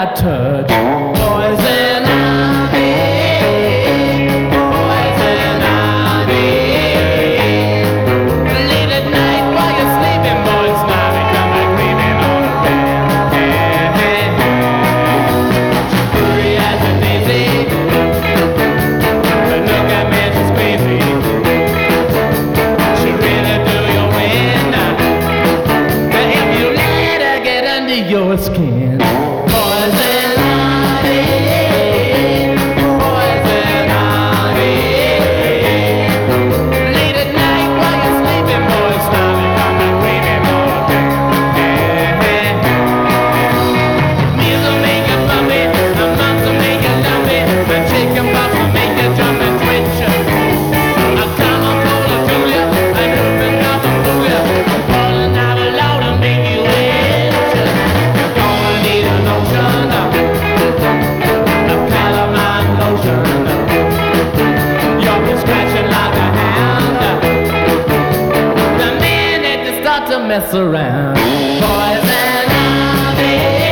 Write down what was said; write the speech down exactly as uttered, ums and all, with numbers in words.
I touch. Poison ivy, poison ivy. Late at night while you're sleeping, boys, now they come back creeping on the bed. She's pretty as a daisy, but look at me, she's crazy. She really do you in, but if you let her get under your skin. Poison ivy, poison ivy. Late at night while you're sleeping, boys, now they come and creeping on the bed. Meals will make you bumpy, the months will make you lumpy, the chicken pox will make you jump and twitch. I'll come on cola to you, and open up and fool you. I'm falling out loud and make you itch. You're gonna need a lotion, a calamine lotion. You'll be scratching like a hand the minute you start to mess around. Poison ivy.